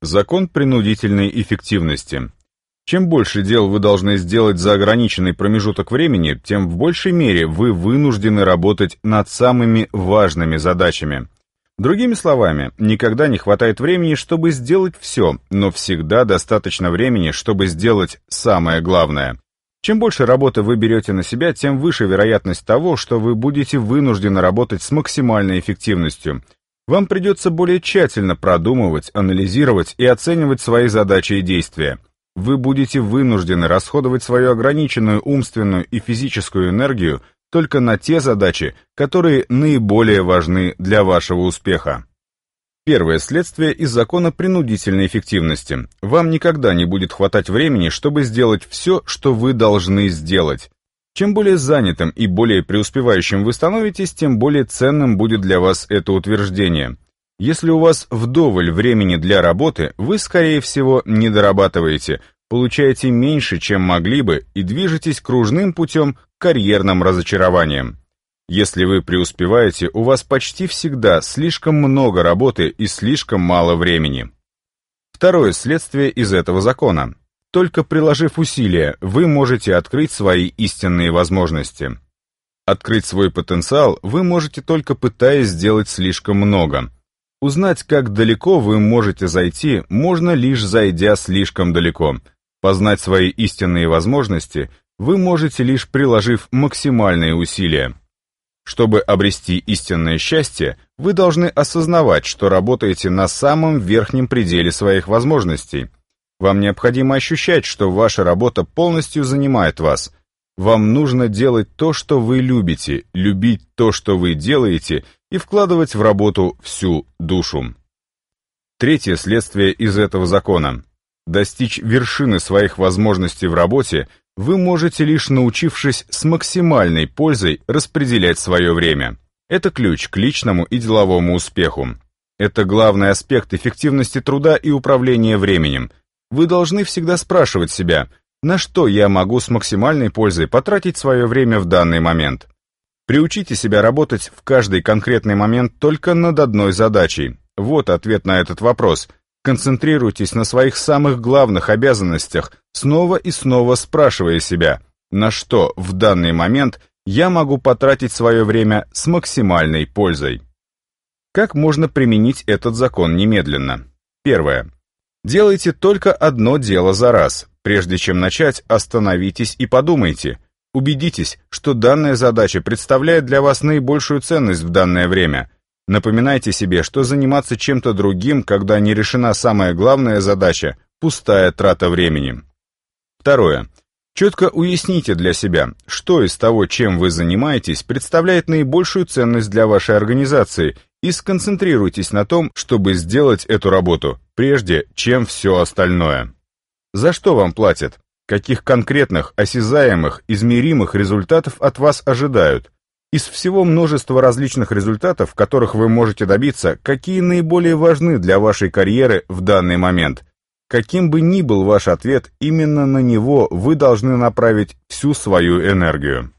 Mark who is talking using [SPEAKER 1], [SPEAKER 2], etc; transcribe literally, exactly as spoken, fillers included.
[SPEAKER 1] Закон принудительной эффективности. Чем больше дел вы должны сделать за ограниченный промежуток времени, тем в большей мере вы вынуждены работать над самыми важными задачами. Другими словами, никогда не хватает времени, чтобы сделать все, но всегда достаточно времени, чтобы сделать самое главное. Чем больше работы вы берете на себя, тем выше вероятность того, что вы будете вынуждены работать с максимальной эффективностью. Вам придется более тщательно продумывать, анализировать и оценивать свои задачи и действия. Вы будете вынуждены расходовать свою ограниченную умственную и физическую энергию только на те задачи, которые наиболее важны для вашего успеха. Первое следствие из закона принудительной эффективности. Вам никогда не будет хватать времени, чтобы сделать все, что вы должны сделать. Чем более занятым и более преуспевающим вы становитесь, тем более ценным будет для вас это утверждение. Если у вас вдоволь времени для работы, вы, скорее всего, не дорабатываете, получаете меньше, чем могли бы, и движетесь кружным путем к карьерным разочарованиям. Если вы преуспеваете, у вас почти всегда слишком много работы и слишком мало времени. Второе следствие из этого закона. Только приложив усилия, вы можете открыть свои истинные возможности. Открыть свой потенциал вы можете только пытаясь сделать слишком много. Узнать, как далеко вы можете зайти, можно лишь зайдя слишком далеко. Познать свои истинные возможности вы можете лишь приложив максимальные усилия. Чтобы обрести истинное счастье, вы должны осознавать, что работаете на самом верхнем пределе своих возможностей. Вам необходимо ощущать, что ваша работа полностью занимает вас. Вам нужно делать то, что вы любите, любить то, что вы делаете, и вкладывать в работу всю душу. Третье следствие из этого закона. Достичь вершины своих возможностей в работе вы можете лишь научившись с максимальной пользой распределять свое время. Это ключ к личному и деловому успеху. Это главный аспект эффективности труда и управления временем. Вы должны всегда спрашивать себя, на что я могу с максимальной пользой потратить свое время в данный момент. Приучите себя работать в каждый конкретный момент только над одной задачей. Вот ответ на этот вопрос. Концентрируйтесь на своих самых главных обязанностях, снова и снова спрашивая себя, на что в данный момент я могу потратить свое время с максимальной пользой. Как можно применить этот закон немедленно? Первое. Делайте только одно дело за раз. Прежде чем начать, остановитесь и подумайте. Убедитесь, что данная задача представляет для вас наибольшую ценность в данное время. Напоминайте себе, что заниматься чем-то другим, когда не решена самая главная задача, пустая трата времени. Второе. Четко уясните для себя, что из того, чем вы занимаетесь, представляет наибольшую ценность для вашей организации, и сконцентрируйтесь на том, чтобы сделать эту работу, прежде чем все остальное. За что вам платят? Каких конкретных, осязаемых, измеримых результатов от вас ожидают? Из всего множества различных результатов, которых вы можете добиться, какие наиболее важны для вашей карьеры в данный момент? Каким бы ни был ваш ответ, именно на него вы должны направить всю свою энергию.